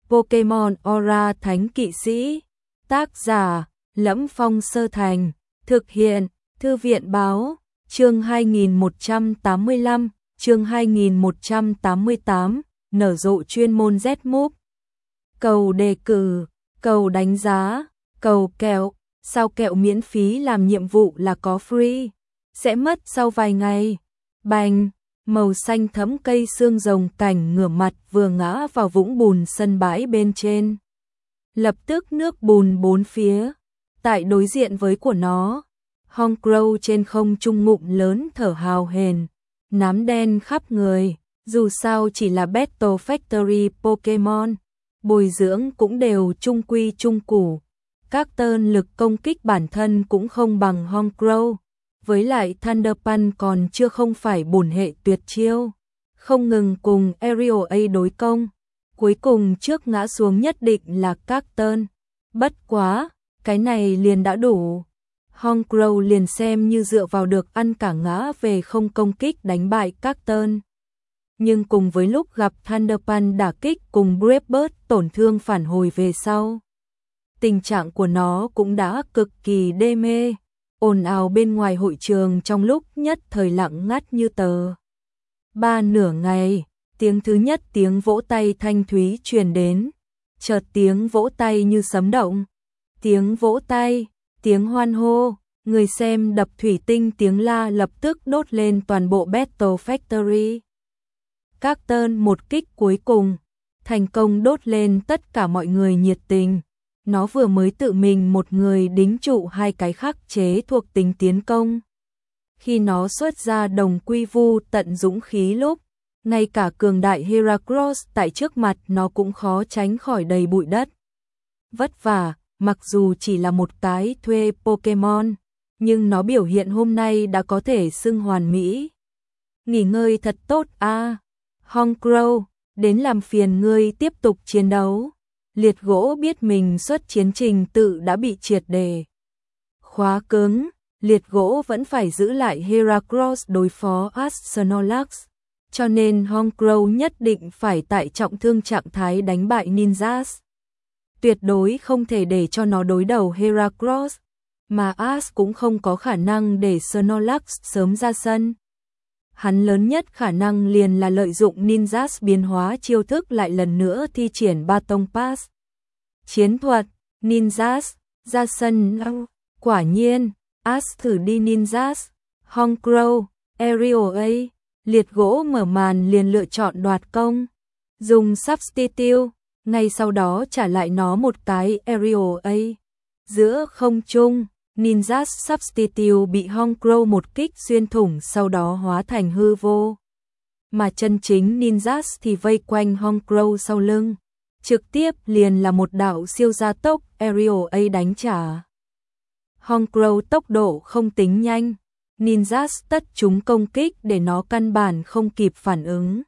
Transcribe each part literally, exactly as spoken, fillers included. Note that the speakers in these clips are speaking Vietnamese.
Pokemon Aura Thánh Kỵ Sĩ. Tác giả: Lẫm Phong Sơ Thành. Thực hiện: Thư viện Báo. Chương hai nghìn một trăm tám mươi lăm, chương hai nghìn một trăm tám mươi tám, nở rộ chuyên môn Z-Move. Cầu đề cử, cầu đánh giá, cầu kẹo, sao kẹo miễn phí làm nhiệm vụ là có free, sẽ mất sau vài ngày. Bành, màu xanh thẫm cây xương rồng cảnh ngửa mặt vừa ngã vào vũng bùn sân bãi bên trên. Lập tức nước bùn bốn phía, tại đối diện với của nó, Honchkrow trên không trung ngụm lớn thở hào hển, nám đen khắp người, dù sao chỉ là Battle Factory Pokemon, bồi dưỡng cũng đều trung quy trung củ. Các tơn lực công kích bản thân cũng không bằng Honchkrow, với lại Thunder Punch còn chưa không phải bổn hệ tuyệt chiêu, không ngừng cùng Aerial A đối công, cuối cùng trước ngã xuống nhất định là các tơn. Bất quá, cái này liền đã đủ. Honchkrow liền xem như dựa vào được ăn cả ngã về không công kích đánh bại các tơn. Nhưng cùng với lúc gặp Thunder Punch đả kích cùng Brave Bird tổn thương phản hồi về sau, tình trạng của nó cũng đã cực kỳ đê mê. Ồn ào bên ngoài hội trường trong lúc nhất thời lặng ngắt như tờ. Ba nửa ngày, tiếng thứ nhất tiếng vỗ tay thanh thúy truyền đến, chợt tiếng vỗ tay như sấm động, tiếng vỗ tay, tiếng hoan hô, người xem đập thủy tinh tiếng la lập tức đốt lên toàn bộ Battle Factory. Các tơn một kích cuối cùng, thành công đốt lên tất cả mọi người nhiệt tình. Nó vừa mới tự mình một người đính trụ hai cái khắc chế thuộc tính tiến công. Khi nó xuất ra đồng quy vu tận dũng khí lúc, ngay cả cường đại Heracross tại trước mặt nó cũng khó tránh khỏi đầy bụi đất. Vất vả, mặc dù chỉ là một cái thuê Pokemon, nhưng nó biểu hiện hôm nay đã có thể xưng hoàn mỹ. Nghỉ ngơi thật tốt a, à. Honchkrow, đến làm phiền ngươi tiếp tục chiến đấu. Liệt gỗ biết mình xuất chiến trình tự đã bị triệt đề khóa cứng, liệt gỗ vẫn phải giữ lại Heracross đối phó Snorlax, cho nên Honchkrow nhất định phải tại trọng thương trạng thái đánh bại Ninjas. Tuyệt đối không thể để cho nó đối đầu Heracross, mà Ash cũng không có khả năng để Snorlax sớm ra sân. Hắn lớn nhất khả năng liền là lợi dụng Ninjas biến hóa chiêu thức lại lần nữa thi triển Baton Pass. Chiến thuật, Ninjas, ra sân, quả nhiên, Ash thử đi Ninjas, Honchkrow, Aerial A, liệt gỗ mở màn liền lựa chọn đoạt công, dùng Substitute, ngay sau đó trả lại nó một cái Aerial A. Giữa không trung, Ninjas Substitute bị Honchkrow một kích xuyên thủng sau đó hóa thành hư vô. Mà chân chính Ninjas thì vây quanh Honchkrow sau lưng, trực tiếp liền là một đạo siêu gia tốc Aerial A đánh trả. Honchkrow tốc độ không tính nhanh, Ninjas tất chúng công kích để nó căn bản không kịp phản ứng.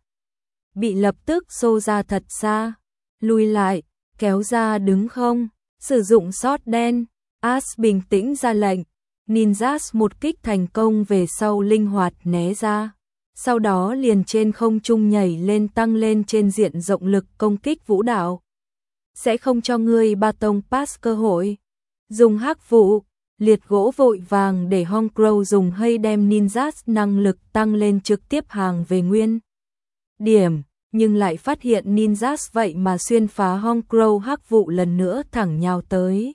Bị lập tức xô ra thật xa, lùi lại, kéo ra đứng không, sử dụng sót đen. Ash bình tĩnh ra lệnh, Ninjas một kích thành công về sau linh hoạt né ra, sau đó liền trên không trung nhảy lên tăng lên trên diện rộng lực công kích vũ đạo. Sẽ không cho ngươi Baton Pass cơ hội. Dùng hắc vụ, liệt gỗ vội vàng để Honchkrow dùng hay đem Ninjas năng lực tăng lên trực tiếp hàng về nguyên điểm, nhưng lại phát hiện Ninjas vậy mà xuyên phá Honchkrow hắc vụ lần nữa thẳng nhào tới.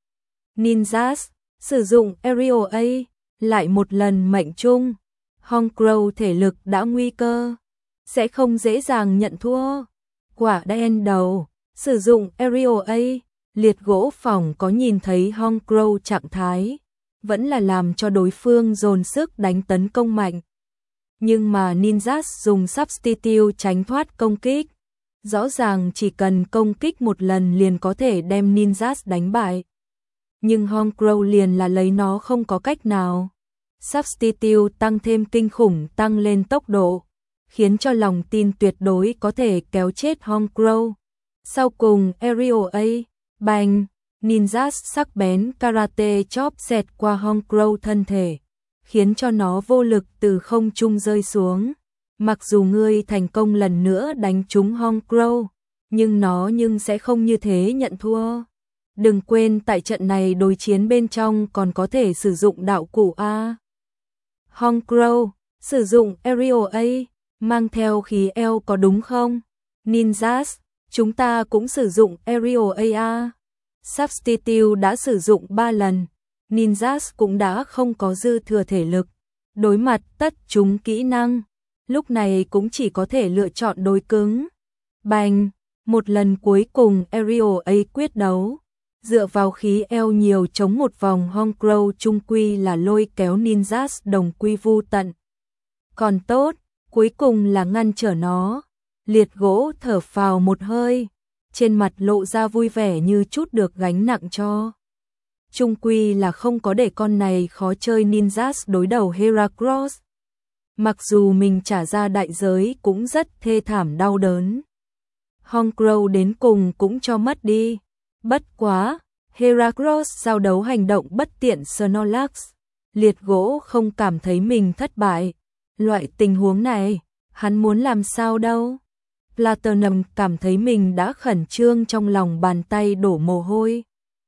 Ninjas, sử dụng Aerial A, lại một lần mệnh trung. Honchkrow thể lực đã nguy cơ, sẽ không dễ dàng nhận thua. Quả đen đầu, sử dụng Aerial A, liệt gỗ phòng có nhìn thấy Honchkrow trạng thái, vẫn là làm cho đối phương dồn sức đánh tấn công mạnh. Nhưng mà Ninjas dùng Substitute tránh thoát công kích. Rõ ràng chỉ cần công kích một lần liền có thể đem Ninjas đánh bại. Nhưng Honchkrow liền là lấy nó không có cách nào. Substitute tăng thêm kinh khủng tăng lên tốc độ, khiến cho lòng tin tuyệt đối có thể kéo chết Honchkrow. Sau cùng Aerial A, bành, Ninjas sắc bén karate chop xẹt qua Honchkrow thân thể, khiến cho nó vô lực từ không trung rơi xuống. Mặc dù ngươi thành công lần nữa đánh trúng Honchkrow, nhưng nó nhưng sẽ không như thế nhận thua. Đừng quên tại trận này đối chiến bên trong còn có thể sử dụng đạo cụ A. Hongkrow, sử dụng Aerial A, mang theo khí L có đúng không? Ninjas, chúng ta cũng sử dụng Aerial A. Substitute đã sử dụng ba lần, Ninjas cũng đã không có dư thừa thể lực. Đối mặt tất chúng kỹ năng, lúc này cũng chỉ có thể lựa chọn đối cứng. Bành, một lần cuối cùng Aerial A quyết đấu. Dựa vào khí L nhiều chống một vòng Hongkrow chung quy là lôi kéo Ninjas đồng quy vu tận. Còn tốt, cuối cùng là ngăn trở nó. Liệt gỗ thở phào một hơi, trên mặt lộ ra vui vẻ như chút được gánh nặng cho. Chung quy là không có để con này khó chơi Ninjas đối đầu Heracross. Mặc dù mình trả ra đại giới cũng rất thê thảm đau đớn. Hongkrow đến cùng cũng cho mất đi. Bất quá, Heracross giao đấu hành động bất tiện Snorlax. Liệt gỗ không cảm thấy mình thất bại. Loại tình huống này, hắn muốn làm sao đâu. Platinum cảm thấy mình đã khẩn trương trong lòng bàn tay đổ mồ hôi.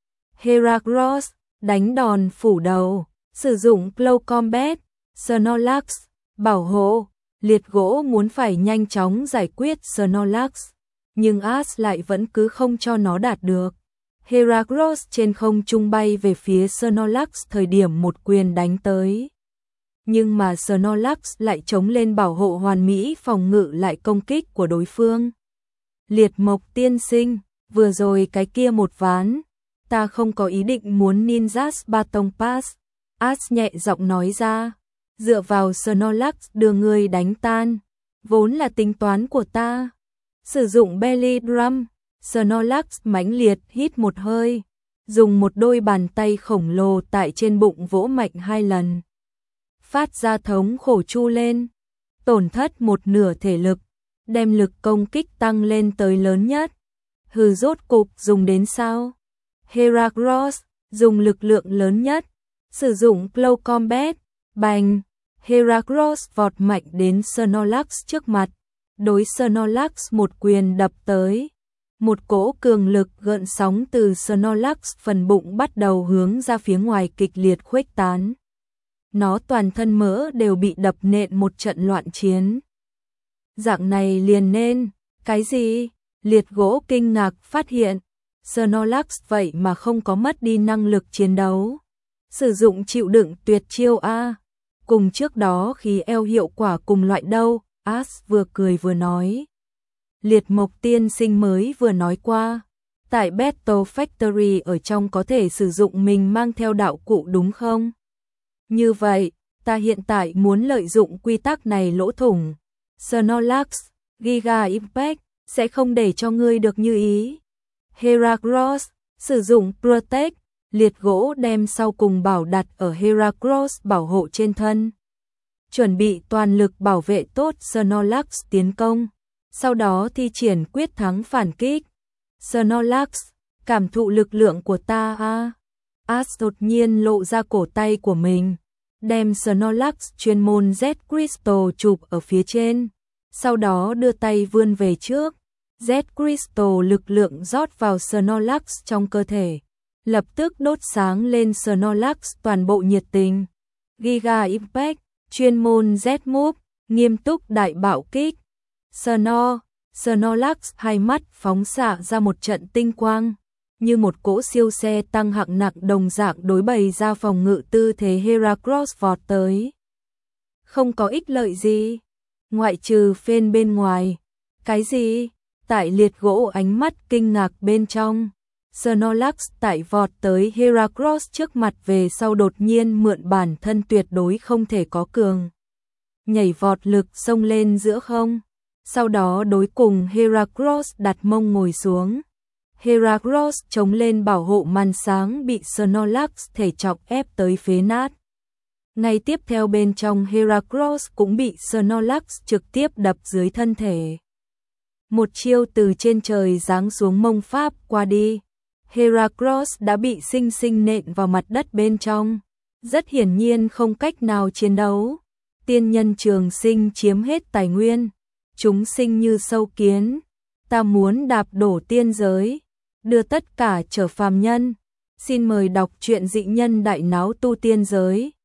Heracross, đánh đòn phủ đầu, sử dụng Close Combat, Snorlax, bảo hộ. Liệt gỗ muốn phải nhanh chóng giải quyết Snorlax, nhưng Ash lại vẫn cứ không cho nó đạt được. Heracross trên không trung bay về phía Snorlax thời điểm một quyền đánh tới. Nhưng mà Snorlax lại chống lên bảo hộ hoàn mỹ phòng ngự lại công kích của đối phương. Liệt Mộc tiên sinh, vừa rồi cái kia một ván, ta không có ý định muốn Ninjas Baton Pass. Ash nhẹ giọng nói ra, dựa vào Snorlax đưa người đánh tan, vốn là tính toán của ta. Sử dụng Belly Drum, Snorlax mãnh liệt hít một hơi, dùng một đôi bàn tay khổng lồ tại trên bụng vỗ mạnh hai lần. Phát ra thống khổ chu lên, tổn thất một nửa thể lực, đem lực công kích tăng lên tới lớn nhất. Hừ, rốt cục dùng đến sao? Heracross dùng lực lượng lớn nhất, sử dụng Close Combat, bành, Heracross vọt mạnh đến Snorlax trước mặt, đối Snorlax một quyền đập tới. Một cỗ cường lực gợn sóng từ Snorlax phần bụng bắt đầu hướng ra phía ngoài kịch liệt khuếch tán. Nó toàn thân mỡ đều bị đập nện một trận loạn chiến. Dạng này liền nên, cái gì? Liệt gỗ kinh ngạc phát hiện, Snorlax vậy mà không có mất đi năng lực chiến đấu. Sử dụng chịu đựng tuyệt chiêu A. Cùng trước đó khí eo hiệu quả cùng loại đâu, Ash vừa cười vừa nói. Liệt Mộc tiên sinh mới vừa nói qua, tại Battle Factory ở trong có thể sử dụng mình mang theo đạo cụ đúng không? Như vậy, ta hiện tại muốn lợi dụng quy tắc này lỗ thủng. Snorlax, Giga Impact, sẽ không để cho ngươi được như ý. Heracross, sử dụng Protect, liệt gỗ đem sau cùng bảo đặt ở Heracross bảo hộ trên thân. Chuẩn bị toàn lực bảo vệ tốt Snorlax tiến công, sau đó thi triển quyết thắng phản kích. Snorlax, cảm thụ lực lượng của ta a. Ash đột nhiên lộ ra cổ tay của mình, đem Snorlax chuyên môn Z Crystal chụp ở phía trên, sau đó đưa tay vươn về trước. Z Crystal lực lượng rót vào Snorlax trong cơ thể, lập tức đốt sáng lên Snorlax toàn bộ nhiệt tình. Giga Impact, chuyên môn Z Move, nghiêm túc đại bạo kích. Snor, Snorlax hai mắt phóng xạ ra một trận tinh quang, như một cỗ siêu xe tăng hạng nặng đồng dạng đối bày ra phòng ngự tư thế Heracross vọt tới. Không có ích lợi gì, ngoại trừ phên bên ngoài. Cái gì? Tại liệt gỗ ánh mắt kinh ngạc bên trong, Snorlax tại vọt tới Heracross trước mặt về sau đột nhiên mượn bản thân tuyệt đối không thể có cường nhảy vọt lực xông lên giữa không, sau đó đối cùng Heracross đặt mông ngồi xuống. Heracross chống lên bảo hộ màn sáng bị Snorlax thể trọng ép tới phế nát. Ngay tiếp theo bên trong Heracross cũng bị Snorlax trực tiếp đập dưới thân thể. Một chiêu từ trên trời giáng xuống mông pháp qua đi, Heracross đã bị sinh sinh nện vào mặt đất bên trong, rất hiển nhiên không cách nào chiến đấu. Tiên nhân trường sinh chiếm hết tài nguyên, chúng sinh như sâu kiến, ta muốn đạp đổ tiên giới, đưa tất cả trở phàm nhân. Xin mời đọc truyện Dị Nhân Đại Náo Tu Tiên Giới.